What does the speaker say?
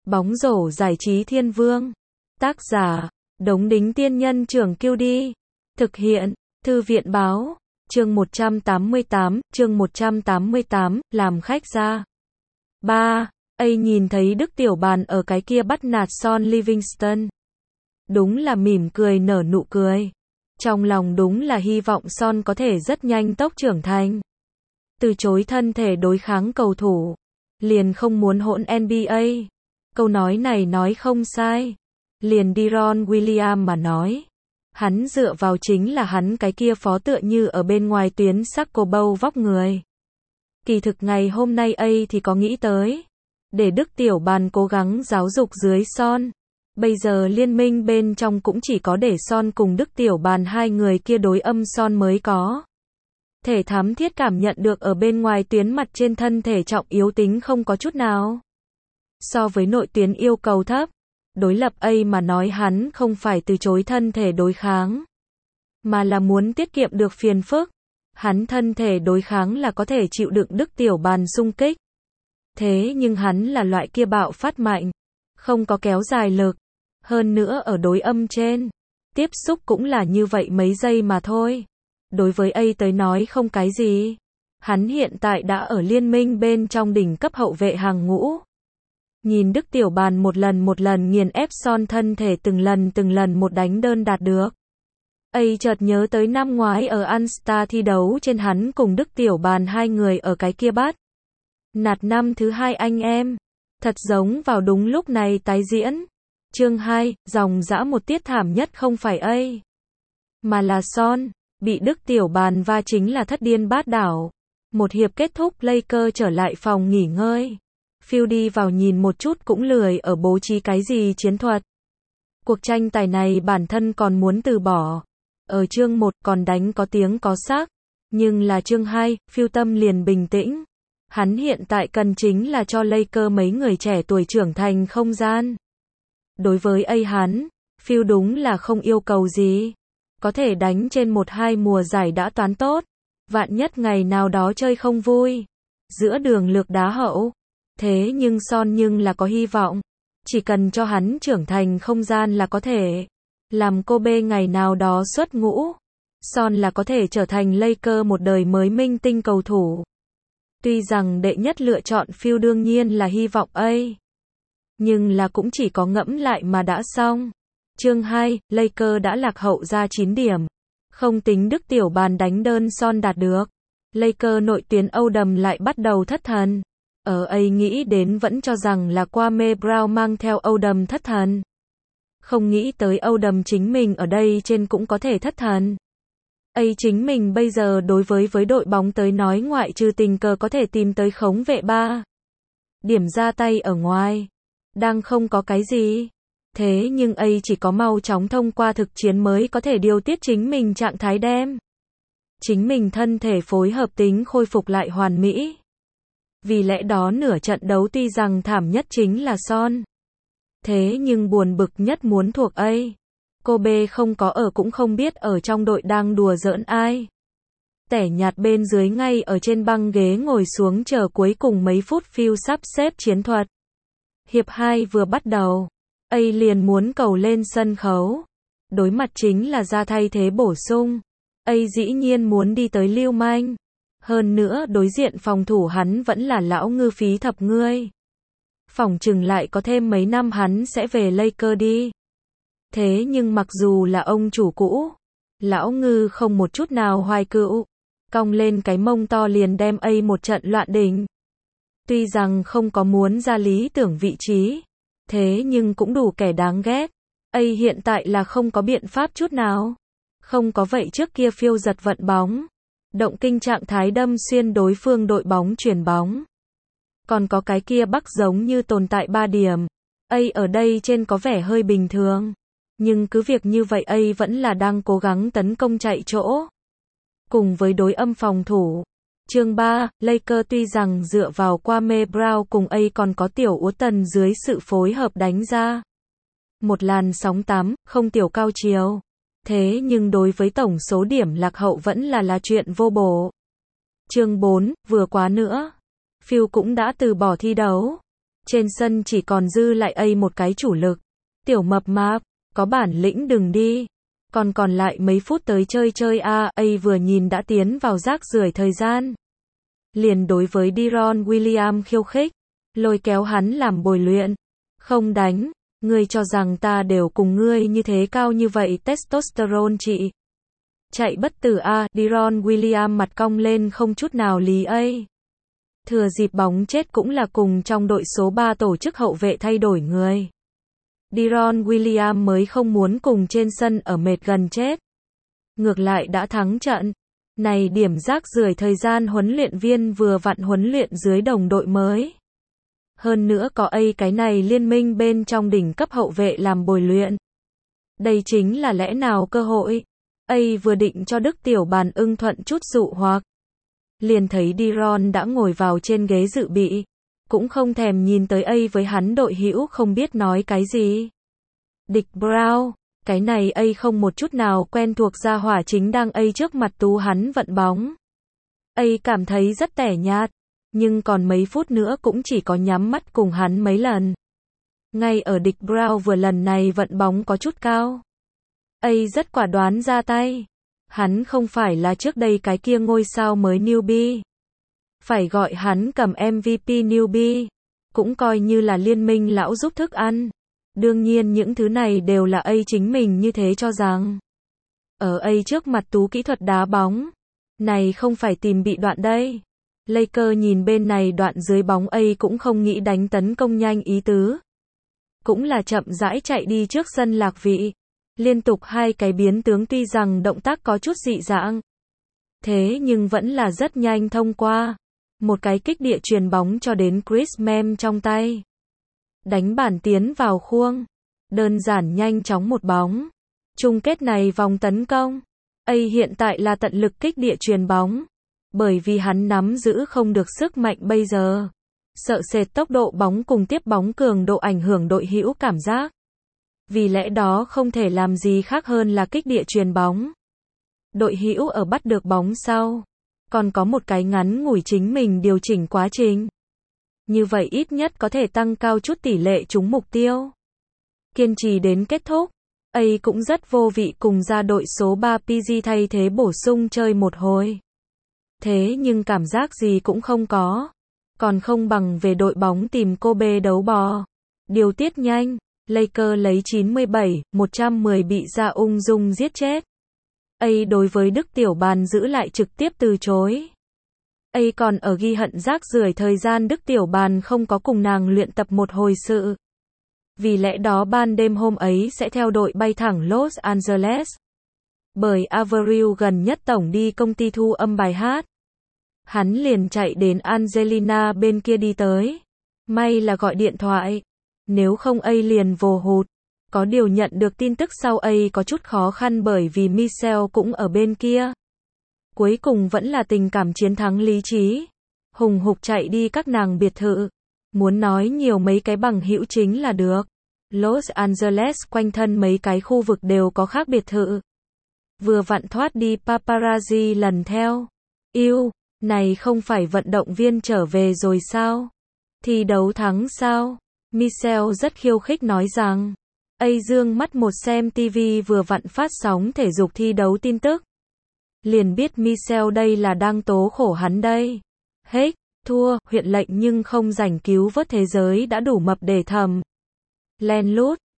Bóng rổ giải trí thiên vương. Tác giả, Đống Đính Tiên Nhân Trưởng QD. Thực hiện, Thư viện báo. Chương 188, làm khách ra. 3. Nhìn thấy Đức Tiểu Bàn ở cái kia bắt nạt Son Livingston. Đúng là mỉm cười nở nụ cười. Trong lòng đúng là hy vọng Son có thể rất nhanh tốc trưởng thành. Từ chối thân thể đối kháng cầu thủ. Liền không muốn hỗn NBA. Câu nói này nói không sai. Liền Deron Williams mà nói. Hắn dựa vào chính là hắn cái kia phó tựa như ở bên ngoài tuyến sắc cô bâu vóc người. Kỳ thực ngày hôm nay thì có nghĩ tới. Để Đức Tiểu Bàn cố gắng giáo dục dưới Son. Bây giờ liên minh bên trong cũng chỉ có để Son cùng Đức Tiểu Bàn hai người kia đối âm Son mới có. Thể thám thiết cảm nhận được ở bên ngoài tuyến mặt trên thân thể trọng yếu tính không có chút nào. So với nội tuyến yêu cầu thấp. Đối lập mà nói hắn không phải từ chối thân thể đối kháng. Mà là muốn tiết kiệm được phiền phức. Hắn thân thể đối kháng là có thể chịu đựng Đức Tiểu Bàn xung kích. Thế nhưng hắn là loại kia bạo phát mạnh. Không có kéo dài lực. Hơn nữa ở đối âm trên. Tiếp xúc cũng là như vậy mấy giây mà thôi. Đối với tới nói không cái gì. Hắn hiện tại đã ở liên minh bên trong đỉnh cấp hậu vệ hàng ngũ. Nhìn Đức Tiểu Bàn một lần nghiền ép Son thân thể từng lần một đánh đơn đạt được. Chợt nhớ tới năm ngoái ở All-Star thi đấu trên hắn cùng Đức Tiểu Bàn hai người ở cái kia bắt. Nạt năm thứ hai anh em. Thật giống vào đúng lúc này tái diễn. Chương 2, dòng dã một tiết thảm nhất không phải mà là Son. Bị Đức Tiểu Bàn va chính là thất điên bát đảo. Một hiệp kết thúc Lakers trở lại phòng nghỉ ngơi. Phil đi vào nhìn một chút cũng lười ở bố trí cái gì chiến thuật. Cuộc tranh tài này bản thân còn muốn từ bỏ. Ở chương 1 còn đánh có tiếng có sắc. Nhưng là chương 2, Phil tâm liền bình tĩnh. Hắn hiện tại cần chính là cho Lakers mấy người trẻ tuổi trưởng thành không gian. Đối với hắn, Phil đúng là không yêu cầu gì. Có thể đánh trên 1-2 mùa giải đã toán tốt. Vạn nhất ngày nào đó chơi không vui. Giữa đường lược đá hậu. Thế nhưng Son nhưng là có hy vọng. Chỉ cần cho hắn trưởng thành không gian là có thể. Làm Kobe ngày nào đó xuất ngũ. Son là có thể trở thành Lakers một đời mới minh tinh cầu thủ. Tuy rằng đệ nhất lựa chọn Phil đương nhiên là hy vọng nhưng là cũng chỉ có ngẫm lại mà đã xong. Chương 2, Lakers đã lạc hậu ra 9 điểm. Không tính Đức Tiểu Bàn đánh đơn Son đạt được. Lakers nội tuyến Odom lại bắt đầu thất thần. Nghĩ đến vẫn cho rằng là Kwame Brown mang theo Odom thất thần. Không nghĩ tới Odom chính mình ở đây trên cũng có thể thất thần. Chính mình bây giờ đối với đội bóng tới nói ngoại trừ tình cờ có thể tìm tới khống vệ 3 điểm ra tay ở ngoài. Đang không có cái gì. Thế nhưng chỉ có mau chóng thông qua thực chiến mới có thể điều tiết chính mình trạng thái đem. Chính mình thân thể phối hợp tính khôi phục lại hoàn mỹ. Vì lẽ đó nửa trận đấu tuy rằng thảm nhất chính là Son. Thế nhưng buồn bực nhất muốn thuộc Kobe không có ở cũng không biết ở trong đội đang đùa giỡn ai. Tẻ nhạt bên dưới ngay ở trên băng ghế ngồi xuống chờ cuối cùng mấy phút Phil sắp xếp chiến thuật. Hiệp 2 vừa bắt đầu. Liền muốn cầu lên sân khấu. Đối mặt chính là ra thay thế bổ sung. Dĩ nhiên muốn đi tới lưu manh. Hơn nữa đối diện phòng thủ hắn vẫn là lão ngư phí thập ngươi. Phỏng chừng lại có thêm mấy năm hắn sẽ về Lakers đi. Thế nhưng mặc dù là ông chủ cũ, lão ngư không một chút nào hoài cựu. Cong lên cái mông to liền đem một trận loạn đỉnh. Tuy rằng không có muốn ra lý tưởng vị trí. Thế nhưng cũng đủ kẻ đáng ghét. Hiện tại là không có biện pháp chút nào. Không có vậy trước kia phiêu giật vận bóng. Động kinh trạng thái đâm xuyên đối phương đội bóng chuyển bóng. Còn có cái kia Bắc giống như tồn tại 3 điểm. Ở đây trên có vẻ hơi bình thường. Nhưng cứ việc như vậy vẫn là đang cố gắng tấn công chạy chỗ. Cùng với đối âm phòng thủ. Chương 3, Lakers tuy rằng dựa vào Kwame Brown cùng còn có Tiểu Úa Tần dưới sự phối hợp đánh ra. Một làn sóng 8, không tiểu cao chiều. Thế nhưng đối với tổng số điểm lạc hậu vẫn là chuyện vô bổ. Chương 4, vừa quá nữa. Phil cũng đã từ bỏ thi đấu. Trên sân chỉ còn dư lại A một cái chủ lực. Tiểu mập mạp, có bản lĩnh đừng đi. Còn lại mấy phút tới chơi chơi A vừa nhìn đã tiến vào rác rưởi thời gian. Liền đối với Deron Williams khiêu khích, lôi kéo hắn làm bồi luyện. Không đánh, ngươi cho rằng ta đều cùng ngươi như thế cao như vậy testosterone chị. Chạy bất tử A, Deron Williams mặt cong lên không chút nào lý A. Thừa dịp bóng chết cũng là cùng trong đội số 3 tổ chức hậu vệ thay đổi người. Deron Williams mới không muốn cùng trên sân ở mệt gần chết. Ngược lại đã thắng trận. Này điểm rác rưởi thời gian huấn luyện viên vừa vặn huấn luyện dưới đồng đội mới. Hơn nữa có A cái này liên minh bên trong đỉnh cấp hậu vệ làm bồi luyện. Đây chính là lẽ nào cơ hội. A vừa định cho Đức Tiểu Bàn ưng thuận chút dụ hoặc. Liền thấy Deron đã ngồi vào trên ghế dự bị. Cũng không thèm nhìn tới A với hắn đội hữu không biết nói cái gì. Dick Brown, cái này A không một chút nào quen thuộc gia hỏa chính đang A trước mặt tú hắn vận bóng. A cảm thấy rất tẻ nhạt, nhưng còn mấy phút nữa cũng chỉ có nhắm mắt cùng hắn mấy lần. Ngay ở Dick Brown vừa lần này vận bóng có chút cao. A rất quả đoán ra tay. Hắn không phải là trước đây cái kia ngôi sao mới newbie. Phải gọi hắn cầm MVP newbie. Cũng coi như là liên minh lão giúp thức ăn. Đương nhiên những thứ này đều là A chính mình như thế cho rằng. Ở A trước mặt tú kỹ thuật đá bóng. Này không phải tìm bị đoạn đây. Lakers nhìn bên này đoạn dưới bóng A cũng không nghĩ đánh tấn công nhanh ý tứ. Cũng là chậm rãi chạy đi trước sân lạc vị. Liên tục hai cái biến tướng tuy rằng động tác có chút dị dạng. Thế nhưng vẫn là rất nhanh thông qua. Một cái kích địa truyền bóng cho đến Chris Mem trong tay. Đánh bản tiến vào khuôn. Đơn giản nhanh chóng một bóng. Chung kết này vòng tấn công. A hiện tại là tận lực kích địa truyền bóng. Bởi vì hắn nắm giữ không được sức mạnh bây giờ. Sợ sệt tốc độ bóng cùng tiếp bóng cường độ ảnh hưởng đội hữu cảm giác. Vì lẽ đó không thể làm gì khác hơn là kích địa truyền bóng. Đội hữu ở bắt được bóng sau. Còn có một cái ngắn ngủi chính mình điều chỉnh quá trình. Như vậy ít nhất có thể tăng cao chút tỷ lệ trúng mục tiêu. Kiên trì đến kết thúc. A cũng rất vô vị cùng ra đội số 3 PG thay thế bổ sung chơi một hồi. Thế nhưng cảm giác gì cũng không có. Còn không bằng về đội bóng tìm Kobe đấu bò. Điều tiết nhanh. Lakers lấy 97-110 bị ra ung dung giết chết. A đối với Đức Tiểu Bàn giữ lại trực tiếp từ chối. A còn ở ghi hận rác rưởi thời gian Đức Tiểu Bàn không có cùng nàng luyện tập một hồi sự. Vì lẽ đó ban đêm hôm ấy sẽ theo đội bay thẳng Los Angeles. Bởi Avril gần nhất tổng đi công ty thu âm bài hát. Hắn liền chạy đến Angelina bên kia đi tới. May là gọi điện thoại. Nếu không A liền vồ hụt. Có điều nhận được tin tức sau A có chút khó khăn bởi vì Michelle cũng ở bên kia. Cuối cùng vẫn là tình cảm chiến thắng lý trí. Hùng hục chạy đi các nàng biệt thự. Muốn nói nhiều mấy cái bằng hữu chính là được. Los Angeles quanh thân mấy cái khu vực đều có khác biệt thự. Vừa vặn thoát đi paparazzi lần theo. Yêu, này không phải vận động viên trở về rồi sao? Thi đấu thắng sao? Michelle rất khiêu khích nói rằng. A dương mắt một xem TV vừa vặn phát sóng thể dục thi đấu tin tức. Liền biết Michelle đây là đang tố khổ hắn đây. Hết, thua, huyện lệnh nhưng không giành cứu vớt thế giới đã đủ mập để thầm. Len lút,